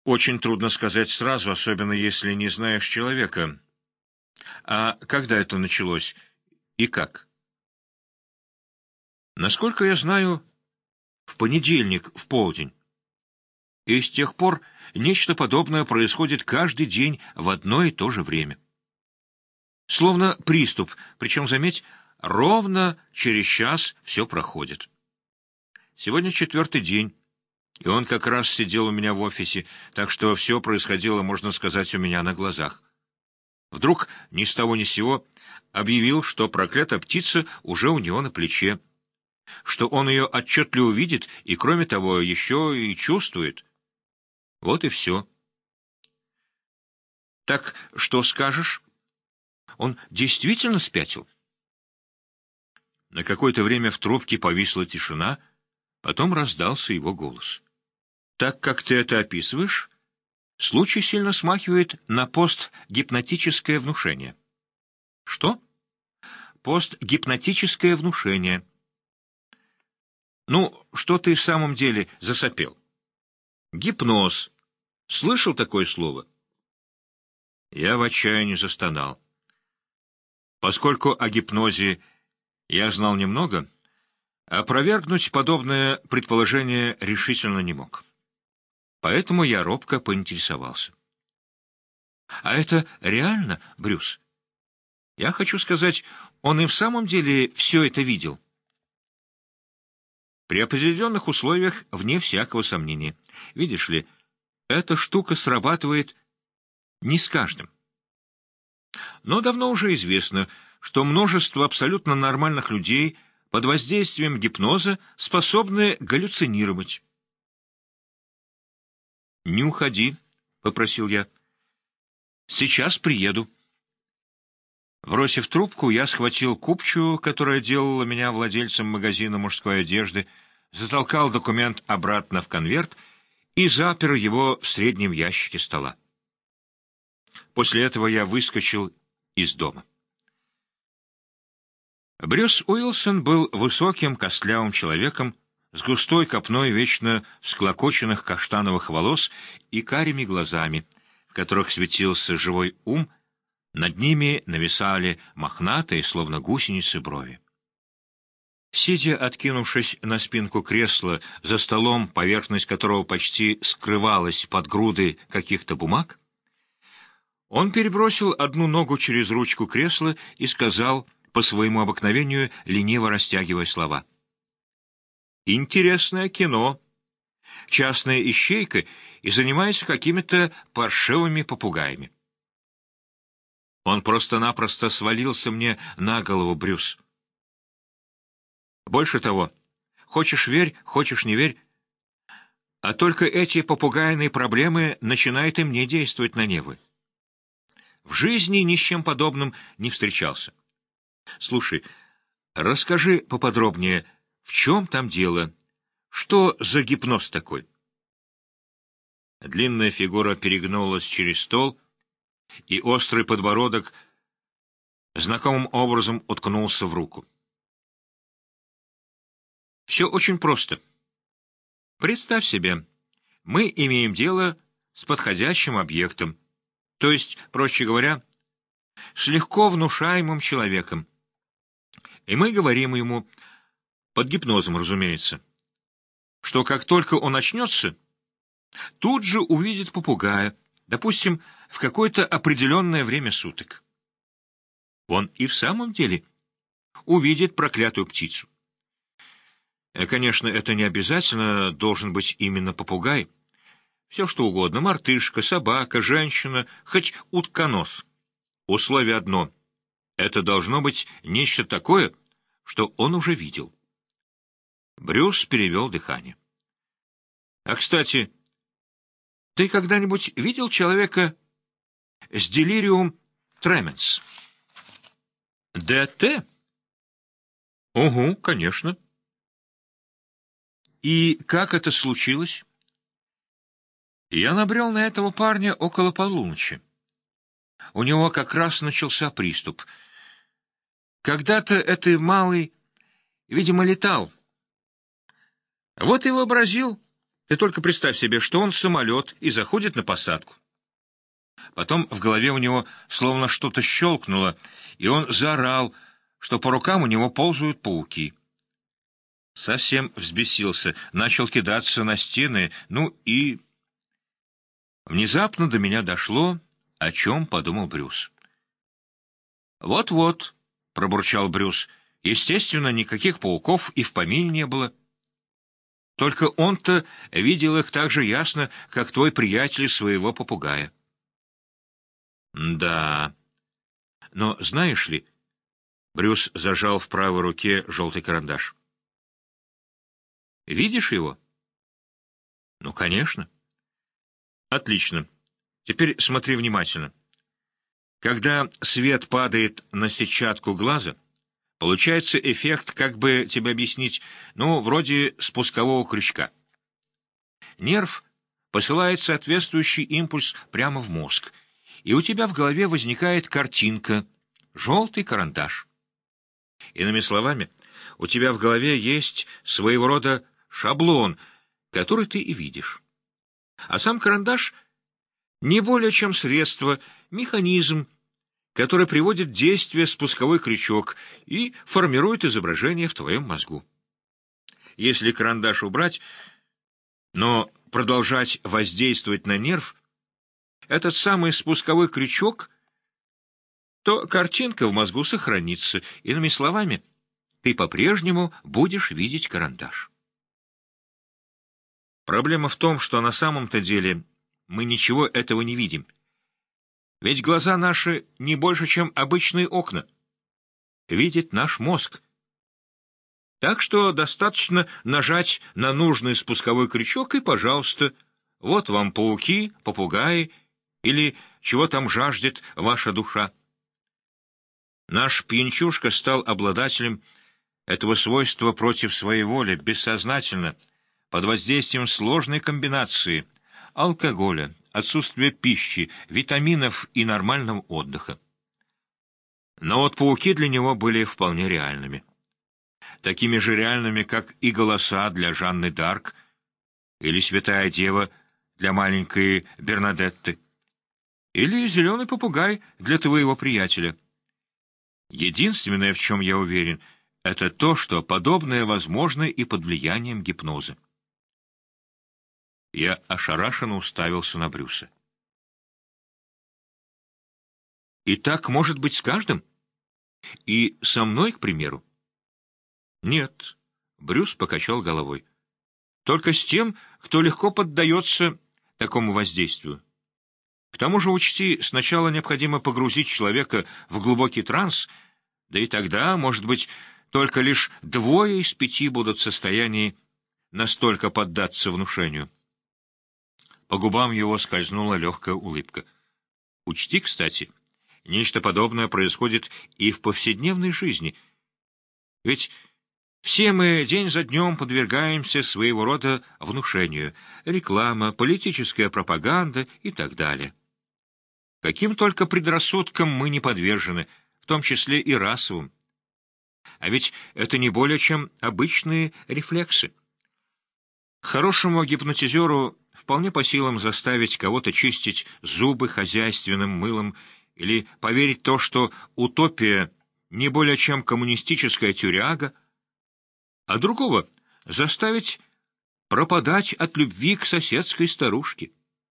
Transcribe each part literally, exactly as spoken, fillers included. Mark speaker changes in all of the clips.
Speaker 1: Очень трудно сказать сразу, особенно если не знаешь человека. А когда это началось и как? Насколько я знаю, в понедельник в полдень. И с тех пор нечто подобное происходит каждый день в одно и то же время. Словно приступ, причем, заметь, ровно через час все проходит. Сегодня четвертый день, и он как раз сидел у меня в офисе, так что все происходило, можно сказать, у меня на глазах. Вдруг ни с того ни с сего объявил, что проклятая птица уже у него на плече, что он ее отчетливо видит и, кроме того, еще и чувствует. Вот и все. Так что скажешь? Он действительно спятил? На какое-то время в трубке повисла тишина, потом раздался его голос. Так как ты это описываешь, случай сильно смахивает на постгипнотическое внушение. Что? Постгипнотическое внушение. Ну, что ты в самом деле засопел? Гипноз. Слышал такое слово? Я в отчаянии застонал. Поскольку о гипнозе я знал немного, опровергнуть подобное предположение решительно не мог. Поэтому я робко поинтересовался. А это реально, Брюс? Я хочу сказать, он и в самом деле все это видел? При определенных условиях, вне всякого сомнения. Видишь ли, эта штука срабатывает не с каждым. Но давно уже известно, что множество абсолютно нормальных людей под воздействием гипноза способны галлюцинировать. «Не уходи», — попросил я. «Сейчас приеду». Бросив трубку, я схватил купчую, которая делала меня владельцем магазина мужской одежды, затолкал документ обратно в конверт и запер его в среднем ящике стола. После этого я выскочил из дома. Брюс Уилсон был высоким, костлявым человеком с густой копной вечно всклокоченных каштановых волос и карими глазами, в которых светился живой ум, над ними нависали мохнатые, словно гусеницы, брови. Сидя, откинувшись на спинку кресла, за столом, поверхность которого почти скрывалась под грудой каких-то бумаг, он перебросил одну ногу через ручку кресла и сказал, по своему обыкновению, лениво растягивая слова: «Интересное кино. Частная ищейка и занимается какими-то паршивыми попугаями». Он просто-напросто свалился мне на голову, Брюс. Больше того, хочешь верь, хочешь не верь, а только эти попугайные проблемы начинают и мне действовать на нервы. В жизни ни с чем подобным не встречался. Слушай, расскажи поподробнее, в чем там дело? Что за гипноз такой? Длинная фигура перегнулась через стол, и острый подбородок знакомым образом уткнулся в руку. Все очень просто. Представь себе, мы имеем дело с подходящим объектом, то есть, проще говоря, с легко внушаемым человеком. И мы говорим ему, под гипнозом, разумеется, что как только он очнется, тут же увидит попугая, допустим, в какое-то определенное время суток. Он и в самом деле увидит проклятую птицу. Конечно, это не обязательно должен быть именно попугай. Все что угодно — мартышка, собака, женщина, хоть утконос. Условие одно — это должно быть нечто такое, что он уже видел. Брюс перевел дыхание. А, кстати, ты когда-нибудь видел человека с делириум тременс? ДТ? Угу, конечно. И как это случилось? Я набрел на этого парня около полуночи. У него как раз начался приступ. Когда-то этот малый, видимо, летал. Вот и вообразил, Ты только представь себе, что он самолет и заходит на посадку. Потом в голове у него словно что-то щелкнуло, и он заорал, что по рукам у него ползают пауки. Совсем взбесился, начал кидаться на стены, ну и... Внезапно до меня дошло, о чем подумал Брюс. «Вот-вот», — пробурчал Брюс, — «естественно, никаких пауков и в помине не было. Только он-то видел их так же ясно, как твой приятель своего попугая». «Да, но знаешь ли...» — Брюс зажал в правой руке желтый карандаш. «Видишь его?» «Ну, конечно». «Отлично. Теперь смотри внимательно. Когда свет падает на сетчатку глаза, получается эффект, как бы тебе объяснить, ну, вроде спускового крючка. Нерв посылает соответствующий импульс прямо в мозг, и у тебя в голове возникает картинка, желтый карандаш. Иными словами, у тебя в голове есть своего рода шаблон, который ты и видишь. А сам карандаш не более чем средство, механизм, который приводит в действие спусковой крючок и формирует изображение в твоем мозгу. Если карандаш убрать, но продолжать воздействовать на нерв, этот самый спусковой крючок, то картинка в мозгу сохранится. Иными словами, ты по-прежнему будешь видеть карандаш. Проблема в том, что на самом-то деле мы ничего этого не видим. Ведь глаза наши не больше, чем обычные окна. Видит наш мозг. Так что достаточно нажать на нужный спусковой крючок, и, пожалуйста, вот вам пауки, попугаи или чего там жаждет ваша душа. Наш пьянчушка стал обладателем этого свойства против своей воли, бессознательно, под воздействием сложной комбинации алкоголя, отсутствия пищи, витаминов и нормального отдыха. Но вот пауки для него были вполне реальными. Такими же реальными, как и голоса для Жанны д'Арк или Святая Дева для маленькой Бернадетты, или зеленый попугай для твоего приятеля. Единственное, в чем я уверен, это то, что подобное возможно и под влиянием гипноза. Я ошарашенно уставился на Брюса. И так может быть с каждым? И со мной, к примеру? Нет, Брюс покачал головой. Только с тем, кто легко поддается такому воздействию. К тому же, учти, сначала необходимо погрузить человека в глубокий транс, да и тогда, может быть, только лишь двое из пяти будут в состоянии настолько поддаться внушению. По губам его скользнула легкая улыбка. Учти, кстати, нечто подобное происходит и в повседневной жизни. Ведь все мы день за днем подвергаемся своего рода внушению. Реклама, политическая пропаганда и так далее. Каким только предрассудкам мы не подвержены, в том числе и расовым. А ведь это не более чем обычные рефлексы. Хорошему гипнотизеру вполне по силам заставить кого-то чистить зубы хозяйственным мылом или поверить в то, что утопия не более чем коммунистическая тюряга, а другого заставить пропадать от любви к соседской старушке.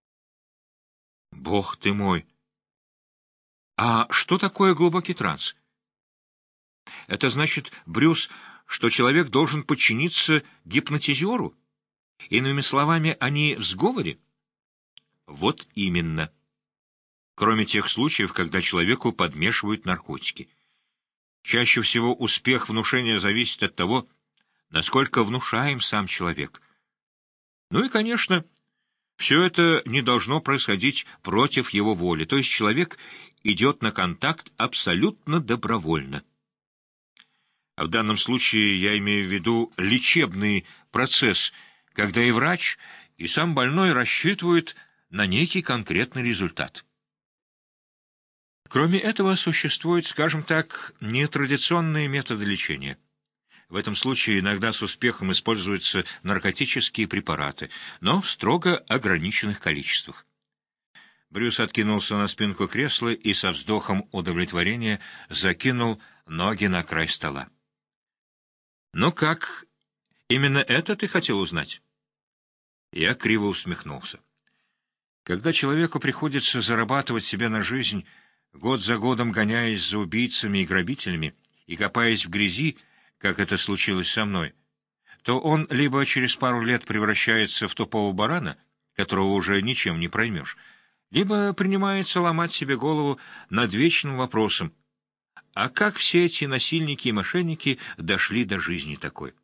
Speaker 1: Бог ты мой! А что такое глубокий транс? Это значит, Брюс, что человек должен подчиниться гипнотизеру? Иными словами, они в сговоре? Вот именно. Кроме тех случаев, когда человеку подмешивают наркотики. Чаще всего успех внушения зависит от того, насколько внушаем сам человек. Ну и, конечно, все это не должно происходить против его воли, то есть человек идет на контакт абсолютно добровольно. А в данном случае я имею в виду лечебный процесс, когда и врач, и сам больной рассчитывают на некий конкретный результат. Кроме этого, существуют, скажем так, нетрадиционные методы лечения. В этом случае иногда с успехом используются наркотические препараты, но в строго ограниченных количествах. Брюс откинулся на спинку кресла и со вздохом удовлетворения закинул ноги на край стола. «Ну как, именно это ты хотел узнать?» Я криво усмехнулся. Когда человеку приходится зарабатывать себе на жизнь, год за годом гоняясь за убийцами и грабителями и копаясь в грязи, как это случилось со мной, то он либо через пару лет превращается в тупого барана, которого уже ничем не проймешь, либо принимается ломать себе голову над вечным вопросом: а как все эти насильники и мошенники дошли до жизни такой?